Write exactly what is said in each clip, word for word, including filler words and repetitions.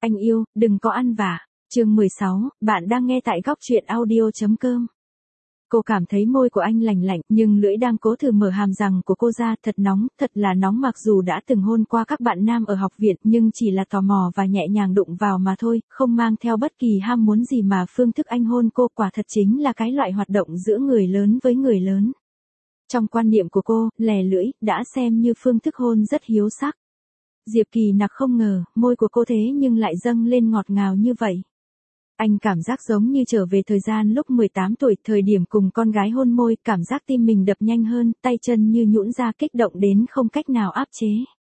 Anh yêu, đừng có ăn vạ. Chương mười sáu, bạn đang nghe tại góc truyện audio.com. Cô cảm thấy môi của anh lành lạnh, nhưng lưỡi đang cố thử mở hàm răng của cô ra, thật nóng, thật là nóng, mặc dù đã từng hôn qua các bạn nam ở học viện, nhưng chỉ là tò mò và nhẹ nhàng đụng vào mà thôi, không mang theo bất kỳ ham muốn gì, mà phương thức anh hôn cô quả thật chính là cái loại hoạt động giữa người lớn với người lớn. Trong quan niệm của cô, lè lưỡi đã xem như phương thức hôn rất hiếu sắc. Diệp Kỳ Nặc không ngờ, môi của cô thế nhưng lại dâng lên ngọt ngào như vậy. Anh cảm giác giống như trở về thời gian lúc mười tám tuổi, thời điểm cùng con gái hôn môi, cảm giác tim mình đập nhanh hơn, tay chân như nhũn ra, kích động đến không cách nào áp chế.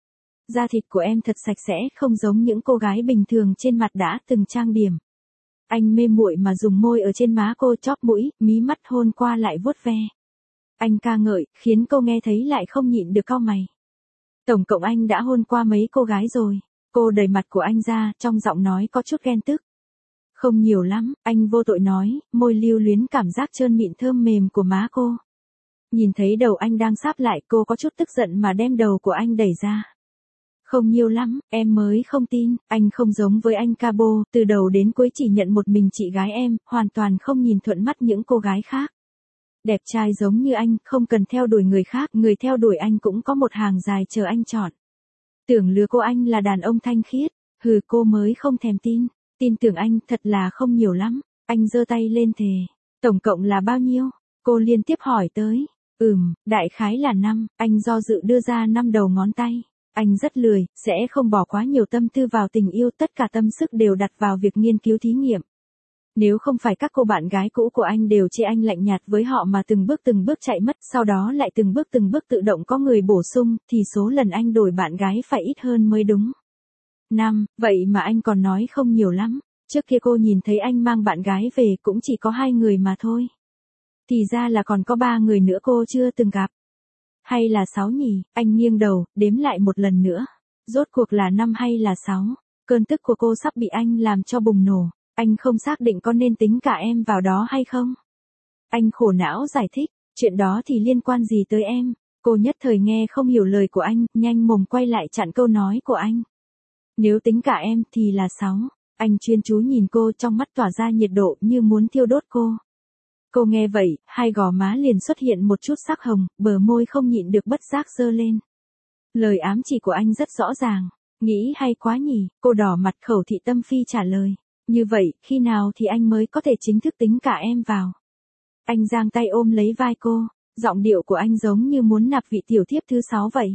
Da thịt của em thật sạch sẽ, không giống những cô gái bình thường trên mặt đã từng trang điểm. Anh mê muội mà dùng môi ở trên má cô, chóp mũi, mí mắt, hôn qua lại vuốt ve. Anh ca ngợi, khiến cô nghe thấy lại không nhịn được cau mày. Tổng cộng anh đã hôn qua mấy cô gái rồi? Cô đẩy mặt của anh ra, trong giọng nói có chút ghen tức. Không nhiều lắm, anh vô tội nói, môi lưu luyến cảm giác trơn mịn thơm mềm của má cô. Nhìn thấy đầu anh đang sáp lại, cô có chút tức giận mà đem đầu của anh đẩy ra. Không nhiều lắm, em mới không tin, anh không giống với anh Cabo, từ đầu đến cuối chỉ nhận một mình chị gái em, hoàn toàn không nhìn thuận mắt những cô gái khác. Đẹp trai giống như anh, không cần theo đuổi người khác, người theo đuổi anh cũng có một hàng dài chờ anh chọn. Tưởng lừa cô anh là đàn ông thanh khiết, hừ, cô mới không thèm tin. Tin tưởng anh, thật là không nhiều lắm. Anh giơ tay lên thề. Tổng cộng là bao nhiêu? Cô liên tiếp hỏi tới. Ừm, đại khái là năm. Anh do dự đưa ra năm đầu ngón tay. Anh rất lười, sẽ không bỏ quá nhiều tâm tư vào tình yêu, tất cả tâm sức đều đặt vào việc nghiên cứu thí nghiệm. Nếu không phải các cô bạn gái cũ của anh đều chê anh lạnh nhạt với họ mà từng bước từng bước chạy mất, sau đó lại từng bước từng bước tự động có người bổ sung, thì số lần anh đổi bạn gái phải ít hơn mới đúng. Năm, vậy mà anh còn nói không nhiều lắm. Trước kia cô nhìn thấy anh mang bạn gái về cũng chỉ có hai người mà thôi. Thì ra là còn có ba người nữa cô chưa từng gặp. Hay là sáu nhỉ? Anh nghiêng đầu, đếm lại một lần nữa. Rốt cuộc là năm hay là sáu? Cơn tức của cô sắp bị anh làm cho bùng nổ. Anh không xác định có nên tính cả em vào đó hay không? Anh khổ não giải thích, chuyện đó thì liên quan gì tới em? Cô nhất thời nghe không hiểu lời của anh, nhanh mồm quay lại chặn câu nói của anh. Nếu tính cả em thì là sáu. Anh chuyên chú nhìn cô, trong mắt tỏa ra nhiệt độ như muốn thiêu đốt cô. Cô nghe vậy, hai gò má liền xuất hiện một chút sắc hồng, bờ môi không nhịn được bất giác giơ lên. Lời ám chỉ của anh rất rõ ràng. Nghĩ hay quá nhỉ, cô đỏ mặt khẩu thị tâm phi trả lời. Như vậy, khi nào thì anh mới có thể chính thức tính cả em vào? Anh giang tay ôm lấy vai cô, giọng điệu của anh giống như muốn nạp vị tiểu thiếp thứ sáu vậy.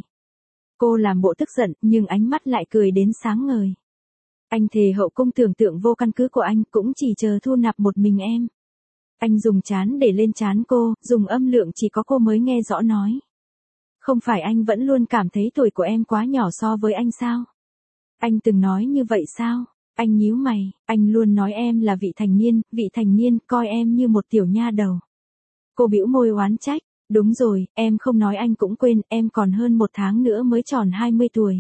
Cô làm bộ tức giận, nhưng ánh mắt lại cười đến sáng ngời. Anh thề hậu cung tưởng tượng vô căn cứ của anh cũng chỉ chờ thu nạp một mình em. Anh dùng trán để lên trán cô, dùng âm lượng chỉ có cô mới nghe rõ nói. Không phải anh vẫn luôn cảm thấy tuổi của em quá nhỏ so với anh sao? Anh từng nói như vậy sao? Anh nhíu mày, anh luôn nói em là vị thành niên, vị thành niên, coi em như một tiểu nha đầu. Cô bĩu môi oán trách, đúng rồi, em không nói anh cũng quên, em còn hơn một tháng nữa mới tròn hai mươi tuổi.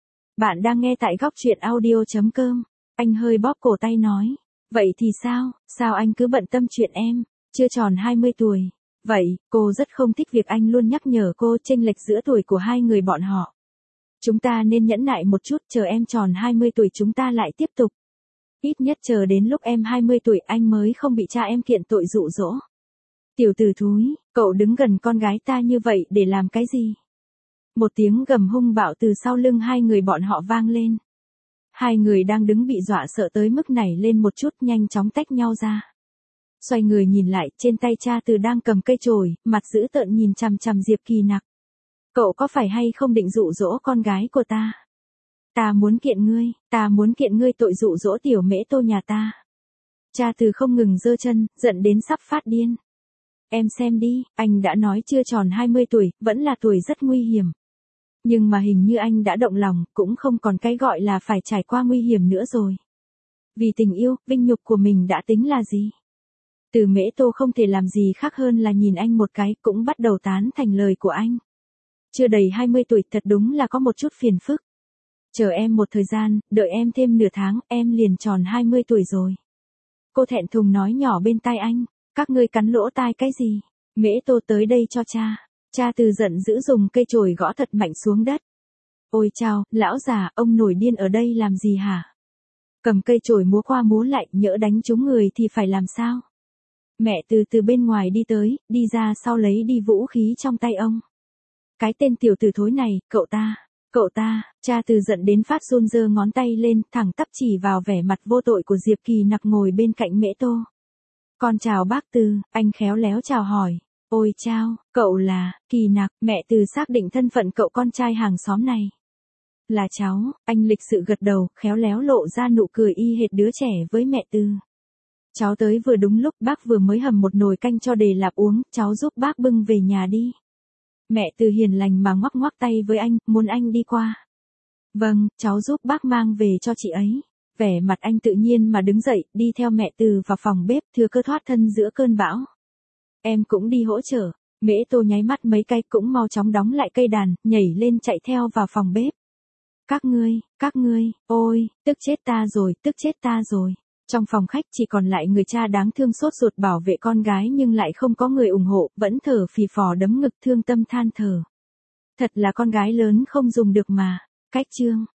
Bạn đang nghe tại góc truyện audio.com, anh hơi bóp cổ tay nói, vậy thì sao, sao anh cứ bận tâm chuyện em, chưa tròn hai mươi tuổi. Vậy, cô rất không thích việc anh luôn nhắc nhở cô chênh lệch giữa tuổi của hai người bọn họ. Chúng ta nên nhẫn nại một chút, chờ em tròn hai mươi tuổi chúng ta lại tiếp tục. Ít nhất chờ đến lúc em hai mươi tuổi anh mới không bị cha em kiện tội dụ dỗ. Tiểu tử thúi, cậu đứng gần con gái ta như vậy để làm cái gì? Một tiếng gầm hung bạo từ sau lưng hai người bọn họ vang lên. Hai người đang đứng bị dọa sợ tới mức nảy lên một chút, nhanh chóng tách nhau ra. Xoay người nhìn lại, trên tay cha từ đang cầm cây chổi, mặt dữ tợn nhìn chằm chằm Diệp Kỳ Nặc. Cậu có phải hay không định dụ dỗ con gái của ta? Ta muốn kiện ngươi, ta muốn kiện ngươi tội dụ dỗ tiểu mễ tô nhà ta. Cha từ không ngừng giơ chân, giận đến sắp phát điên. Em xem đi, anh đã nói chưa tròn hai mươi tuổi, vẫn là tuổi rất nguy hiểm. Nhưng mà hình như anh đã động lòng, cũng không còn cái gọi là phải trải qua nguy hiểm nữa rồi. Vì tình yêu, vinh nhục của mình đã tính là gì? Từ mễ tô không thể làm gì khác hơn là nhìn anh một cái, cũng bắt đầu tán thành lời của anh. Chưa đầy hai mươi tuổi thật đúng là có một chút phiền phức. Chờ em một thời gian, đợi em thêm nửa tháng, em liền tròn hai mươi tuổi rồi. Cô thẹn thùng nói nhỏ bên tai anh, các ngươi cắn lỗ tai cái gì? Mễ tô tới đây cho cha. Cha từ giận dữ dùng cây chổi gõ thật mạnh xuống đất. Ôi chao, lão già, ông nổi điên ở đây làm gì hả? cầm cây chổi múa qua múa lại, nhỡ đánh trúng người thì phải làm sao? Mẹ Từ từ bên ngoài đi tới, đi ra sau lấy đi vũ khí trong tay ông. Cái tên tiểu tử thối này, cậu ta, cậu ta, cha Từ giận đến phát run giơ ngón tay lên, thẳng tắp chỉ vào vẻ mặt vô tội của Diệp Kỳ Nặc ngồi bên cạnh Mễ Tô. Con chào bác Từ, anh khéo léo chào hỏi. Ôi chao, cậu là, Kỳ Nặc, mẹ Từ xác định thân phận cậu con trai hàng xóm này. Là cháu, anh lịch sự gật đầu, khéo léo lộ ra nụ cười y hệt đứa trẻ với mẹ Từ. Cháu tới vừa đúng lúc, bác vừa mới hầm một nồi canh cho Đề Lạp uống, cháu giúp bác bưng về nhà đi. Mẹ Từ hiền lành mà ngoắc ngoắc tay với anh, muốn anh đi qua. Vâng, cháu giúp bác mang về cho chị ấy. Vẻ mặt anh tự nhiên mà đứng dậy, đi theo mẹ Từ vào phòng bếp, thừa cơ thoát thân giữa cơn bão. Em cũng đi hỗ trợ. Mễ Tô nháy mắt mấy cái cũng mau chóng đóng lại cây đàn, nhảy lên chạy theo vào phòng bếp. Các ngươi, các ngươi, ôi, tức chết ta rồi, tức chết ta rồi. Trong phòng khách chỉ còn lại người cha đáng thương sốt ruột bảo vệ con gái nhưng lại không có người ủng hộ, vẫn thở phì phò đấm ngực thương tâm than thở. Thật là con gái lớn không dùng được mà. Cách chương.